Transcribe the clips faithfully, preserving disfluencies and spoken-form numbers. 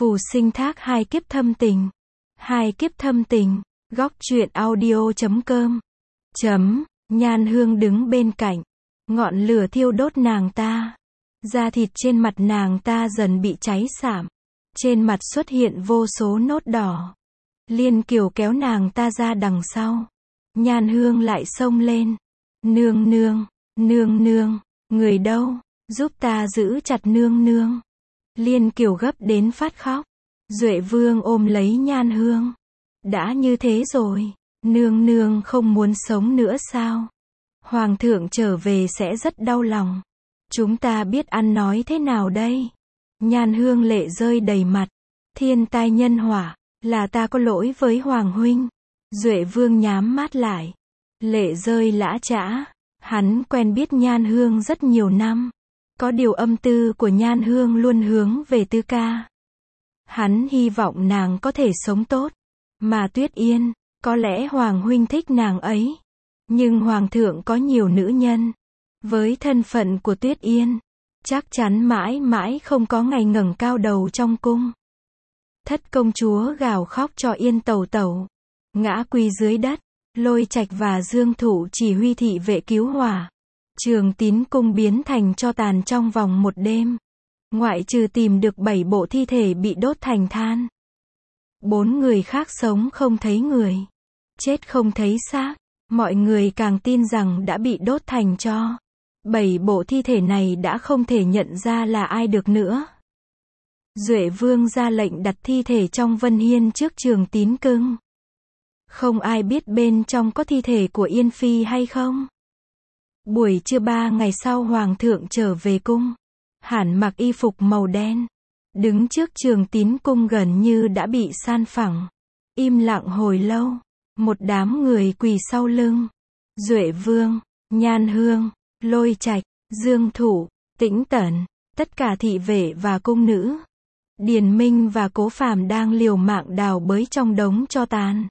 Phù sinh thác hai kiếp thâm tình. Hai kiếp thâm tình. Góc truyện audio chấm com. Chấm. Nhan Hương đứng bên cạnh. Ngọn lửa thiêu đốt nàng ta. Da thịt trên mặt nàng ta dần bị cháy xảm. Trên mặt xuất hiện vô số nốt đỏ. Liên Kiều kéo nàng ta ra đằng sau. Nhan Hương lại xông lên. Nương nương, nương nương, người đâu, giúp ta giữ chặt nương nương. Liên Kiều gấp đến phát khóc. Duệ Vương ôm lấy Nhan Hương. Đã như thế rồi, nương nương không muốn sống nữa sao? Hoàng thượng trở về sẽ rất đau lòng. Chúng ta biết ăn nói thế nào đây? Nhan Hương lệ rơi đầy mặt. Thiên tai nhân họa, là ta có lỗi với Hoàng huynh. Duệ Vương nhắm mắt lại. Lệ rơi lã chã. Hắn quen biết Nhan Hương rất nhiều năm. Có điều âm tư của Nhan Hương luôn hướng về Tư Ca. Hắn hy vọng nàng có thể sống tốt. Mà Tuyết Yên, có lẽ Hoàng huynh thích nàng ấy. Nhưng Hoàng thượng có nhiều nữ nhân. Với thân phận của Tuyết Yên, chắc chắn mãi mãi không có ngày ngẩng cao đầu trong cung. Thất công chúa gào khóc cho Yên Tẩu Tẩu. Ngã quỳ dưới đất. Lôi Trạch và Dương Thụ chỉ huy thị vệ cứu hỏa. Trường Tín cung biến thành tro tàn trong vòng một đêm. Ngoại trừ tìm được bảy bộ thi thể bị đốt thành than. Bốn người khác sống không thấy người. Chết không thấy xác. Mọi người càng tin rằng đã bị đốt thành tro. Bảy bộ thi thể này đã không thể nhận ra là ai được nữa. Duệ Vương ra lệnh đặt thi thể trong Vân Hiên trước Trường Tín cung. Không ai biết bên trong có thi thể của Yên Phi hay không. Buổi trưa ba ngày sau Hoàng thượng trở về cung. Hẳn mặc y phục màu đen. Đứng trước Trường Tín cung gần như đã bị san phẳng. Im lặng hồi lâu. Một đám người quỳ sau lưng. Duệ Vương, Nhan Hương, Lôi Trạch, Dương Thụ, Tĩnh Tẩn, tất cả thị vệ và cung nữ. Điền Minh và Cố Phàm đang liều mạng đào bới trong đống tro tàn.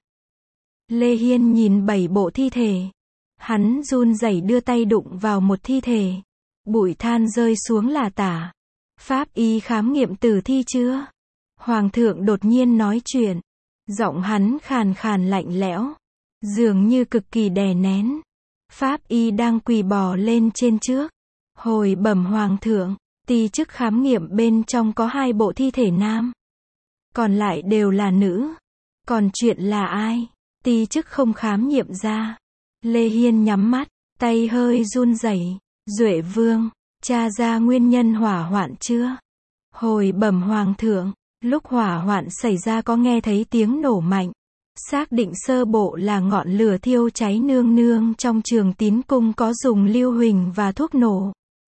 Lê Hiên nhìn bảy bộ thi thể. Hắn run rẩy đưa tay đụng vào một thi thể. Bụi than rơi xuống là tả. Pháp y khám nghiệm tử thi chưa? Hoàng thượng đột nhiên nói chuyện. Giọng hắn khàn khàn lạnh lẽo. Dường như cực kỳ đè nén. Pháp y đang quỳ bò lên trên trước. Hồi bẩm Hoàng thượng, ti chức khám nghiệm bên trong có hai bộ thi thể nam. Còn lại đều là nữ. Còn chuyện là ai? Ti chức không khám nghiệm ra. Lê Hiên nhắm mắt, tay hơi run rẩy. Duệ Vương, tra ra nguyên nhân hỏa hoạn chưa? Hồi bẩm Hoàng thượng, lúc hỏa hoạn xảy ra có nghe thấy tiếng nổ mạnh. Xác định sơ bộ là ngọn lửa thiêu cháy nương nương trong Trường Tín cung có dùng lưu huỳnh và thuốc nổ.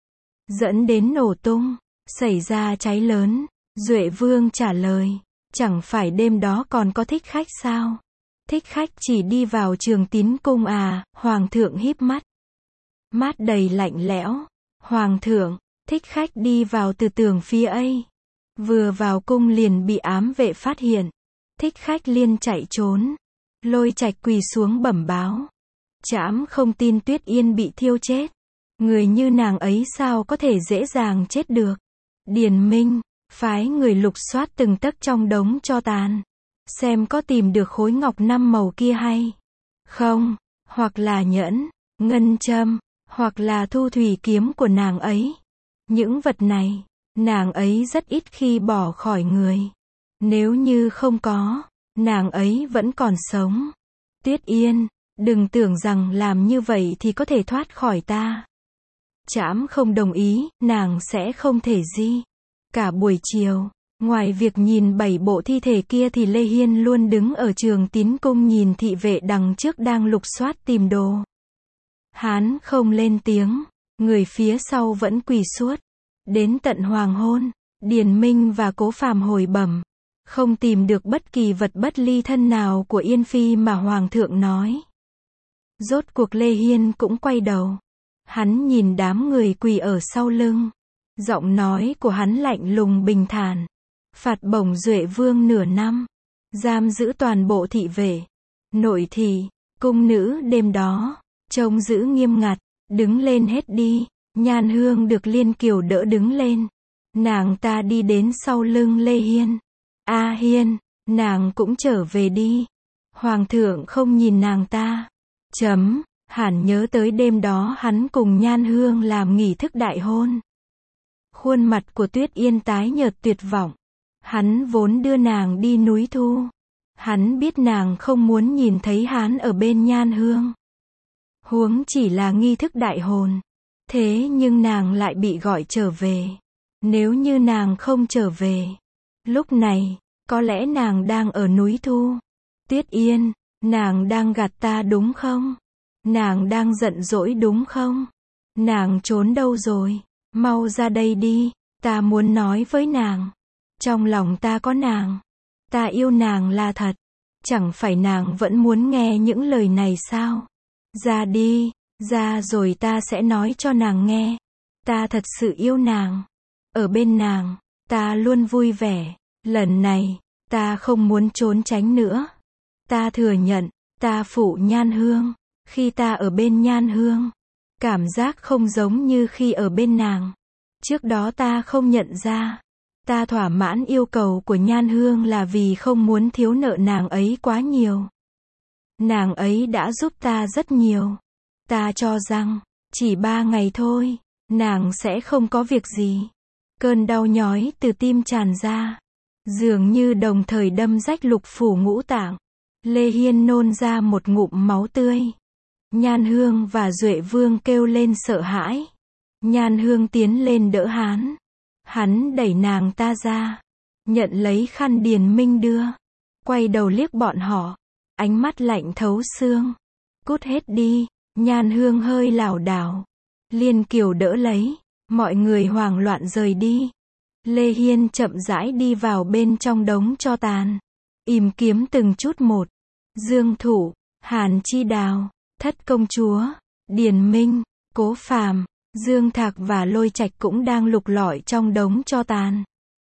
Dẫn đến nổ tung, xảy ra cháy lớn. Duệ Vương trả lời, chẳng phải đêm đó còn có thích khách sao? Thích khách chỉ đi vào Trường Tín cung à? Hoàng thượng híp mắt. Mắt đầy lạnh lẽo. Hoàng thượng, thích khách đi vào từ tường phía ấy. Vừa vào cung liền bị ám vệ phát hiện. Thích khách liên chạy trốn. Lôi Trạch quỳ xuống bẩm báo. Trẫm không tin Tuyết Yên bị thiêu chết. Người như nàng ấy sao có thể dễ dàng chết được. Điền Minh, phái người lục soát từng tấc trong đống tro tàn. Xem có tìm được khối ngọc năm màu kia hay không, hoặc là nhẫn, ngân châm, hoặc là thu thủy kiếm của nàng ấy. Những vật này, nàng ấy rất ít khi bỏ khỏi người. Nếu như không có, nàng ấy vẫn còn sống. Tuyết Yên, đừng tưởng rằng làm như vậy thì có thể thoát khỏi ta. Trẫm không đồng ý, nàng sẽ không thể gì. Cả buổi chiều, ngoài việc nhìn bảy bộ thi thể kia thì Lê Hiên luôn đứng ở Trường Tín cung nhìn thị vệ đằng trước đang lục soát tìm đồ. Hắn không lên tiếng, người phía sau vẫn quỳ suốt. Đến tận hoàng hôn, Điền Minh và Cố Phàm hồi bẩm, không tìm được bất kỳ vật bất ly thân nào của Yên Phi mà Hoàng thượng nói. Rốt cuộc Lê Hiên cũng quay đầu. Hắn nhìn đám người quỳ ở sau lưng. Giọng nói của hắn lạnh lùng bình thản. Phạt bổng Duệ Vương nửa năm. Giam giữ toàn bộ thị vệ. Nội thị, cung nữ đêm đó. Trông giữ nghiêm ngặt. Đứng lên hết đi. Nhan Hương được Liên Kiều đỡ đứng lên. Nàng ta đi đến sau lưng Lê Hiên. A Hiên, nàng cũng trở về đi. Hoàng thượng không nhìn nàng ta. Chấm, hẳn nhớ tới đêm đó hắn cùng Nhan Hương làm nghi thức đại hôn. Khuôn mặt của Tuyết Yên tái nhợt tuyệt vọng. Hắn vốn đưa nàng đi núi Thu. Hắn biết nàng không muốn nhìn thấy hắn ở bên Nhan Hương. Huống chỉ là nghi thức đại hôn. Thế nhưng nàng lại bị gọi trở về. Nếu như nàng không trở về, lúc này, có lẽ nàng đang ở núi Thu. Tuyết Yên, nàng đang gạt ta đúng không? Nàng đang giận dỗi đúng không? Nàng trốn đâu rồi? Mau ra đây đi, ta muốn nói với nàng. Trong lòng ta có nàng. Ta yêu nàng là thật. Chẳng phải nàng vẫn muốn nghe những lời này sao? Ra đi, ra rồi ta sẽ nói cho nàng nghe. Ta thật sự yêu nàng. Ở bên nàng, ta luôn vui vẻ. Lần này, ta không muốn trốn tránh nữa. Ta thừa nhận, ta phụ Nhan Hương. Khi ta ở bên Nhan Hương, cảm giác không giống như khi ở bên nàng. Trước đó ta không nhận ra. Ta thỏa mãn yêu cầu của Nhan Hương là vì không muốn thiếu nợ nàng ấy quá nhiều. Nàng ấy đã giúp ta rất nhiều. Ta cho rằng, chỉ ba ngày thôi, nàng sẽ không có việc gì. Cơn đau nhói từ tim tràn ra. Dường như đồng thời đâm rách lục phủ ngũ tạng. Lê Hiên nôn ra một ngụm máu tươi. Nhan Hương và Duệ Vương kêu lên sợ hãi. Nhan Hương tiến lên đỡ hắn. Hắn đẩy nàng ta ra. Nhận lấy khăn Điền Minh đưa. Quay đầu liếc bọn họ. Ánh mắt lạnh thấu xương. Cút hết đi. Nhan Hương hơi lảo đảo. Liên Kiều đỡ lấy. Mọi người hoảng loạn rời đi. Lê Hiên chậm rãi đi vào bên trong đống tro tàn. Ìm kiếm từng chút một. Dương Thụ, Hàn Chi Đào, Thất Công Chúa, Điền Minh, Cố Phàm, Dương Thạc và Lôi Trạch cũng đang lục lọi trong đống tro tàn.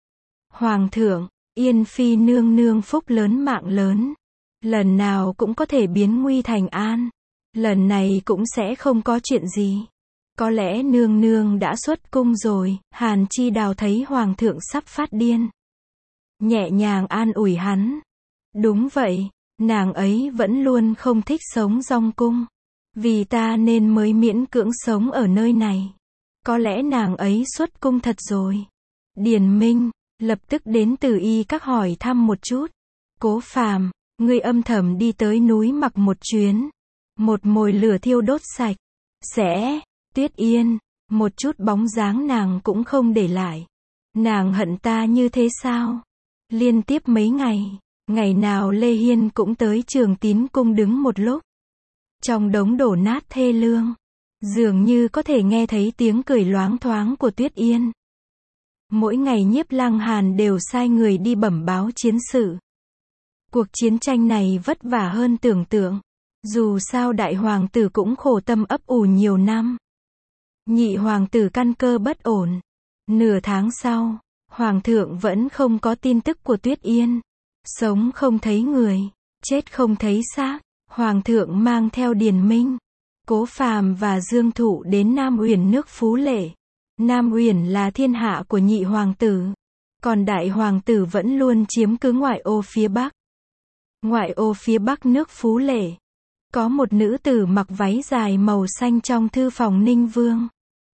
Hoàng thượng, Yên Phi nương nương phúc lớn mạng lớn. Lần nào cũng có thể biến nguy thành an. Lần này cũng sẽ không có chuyện gì. Có lẽ nương nương đã xuất cung rồi. Hàn Chi Đào thấy hoàng thượng sắp phát điên. Nhẹ nhàng an ủi hắn. Đúng vậy, nàng ấy vẫn luôn không thích sống trong cung. Vì ta nên mới miễn cưỡng sống ở nơi này. Có lẽ nàng ấy xuất cung thật rồi. Điền Minh, lập tức đến Từ Y các hỏi thăm một chút. Cố Phàm, ngươi âm thầm đi tới núi Mặc một chuyến. Một mồi lửa thiêu đốt sạch. Sẽ, Tuyết Yên, một chút bóng dáng nàng cũng không để lại. Nàng hận ta như thế sao? Liên tiếp mấy ngày, ngày nào Lê Hiên cũng tới Trường Tín cung đứng một lúc. Trong đống đổ nát thê lương, dường như có thể nghe thấy tiếng cười loáng thoáng của Tuyết Yên. Mỗi ngày Nhiếp Lăng Hàn đều sai người đi bẩm báo chiến sự. Cuộc chiến tranh này vất vả hơn tưởng tượng. Dù sao đại hoàng tử cũng khổ tâm ấp ủ nhiều năm. Nhị hoàng tử căn cơ bất ổn. Nửa tháng sau, hoàng thượng vẫn không có tin tức của Tuyết Yên. Sống không thấy người, chết không thấy xác. Hoàng thượng mang theo Điền Minh, Cố Phàm và Dương Thụ đến Nam Uyển nước Phú Lệ. Nam Uyển là thiên hạ của nhị hoàng tử. Còn đại hoàng tử vẫn luôn chiếm cứ ngoại ô phía Bắc. Ngoại ô phía Bắc nước Phú Lệ. Có một nữ tử mặc váy dài màu xanh trong thư phòng Ninh Vương.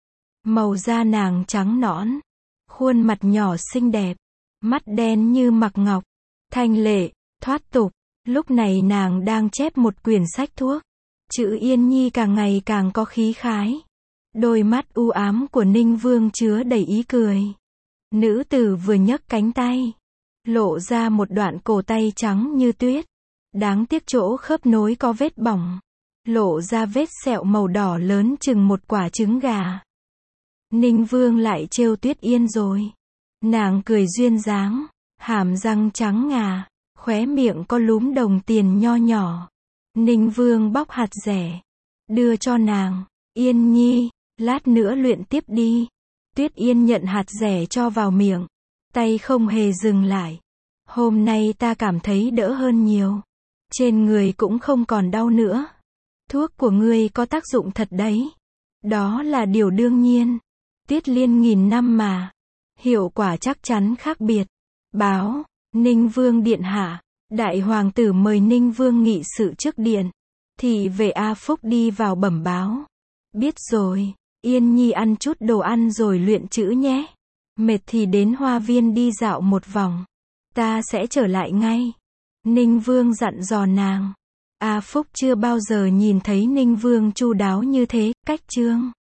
Màu da nàng trắng nõn. Khuôn mặt nhỏ xinh đẹp. Mắt đen như mặc ngọc. Thanh lệ, thoát tục. Lúc này nàng đang chép một quyển sách thuốc. Chữ Yên Nhi càng ngày càng có khí khái. Đôi mắt u ám của Ninh Vương chứa đầy ý cười. Nữ tử vừa nhấc cánh tay. Lộ ra một đoạn cổ tay trắng như tuyết. Đáng tiếc chỗ khớp nối có vết bỏng. Lộ ra vết sẹo màu đỏ lớn chừng một quả trứng gà. Ninh Vương lại trêu Tuyết Yên rồi. Nàng cười duyên dáng. Hàm răng trắng ngà. Khóe miệng có lúm đồng tiền nho nhỏ. Ninh Vương bóc hạt dẻ. Đưa cho nàng. Yên Nhi, lát nữa luyện tiếp đi. Tuyết Yên nhận hạt dẻ cho vào miệng. Tay không hề dừng lại. Hôm nay ta cảm thấy đỡ hơn nhiều. Trên người cũng không còn đau nữa. Thuốc của ngươi có tác dụng thật đấy. Đó là điều đương nhiên. Tiết Liên nghìn năm mà. Hiệu quả chắc chắn khác biệt. Báo, Ninh Vương điện hạ, đại hoàng tử mời Ninh Vương nghị sự trước điện. Thị vệ A Phúc đi vào bẩm báo. Biết rồi, Yên Nhi ăn chút đồ ăn rồi luyện chữ nhé. Mệt thì đến hoa viên đi dạo một vòng. Ta sẽ trở lại ngay. Ninh Vương dặn dò nàng. A Phúc chưa bao giờ nhìn thấy Ninh Vương chu đáo như thế, cách chương.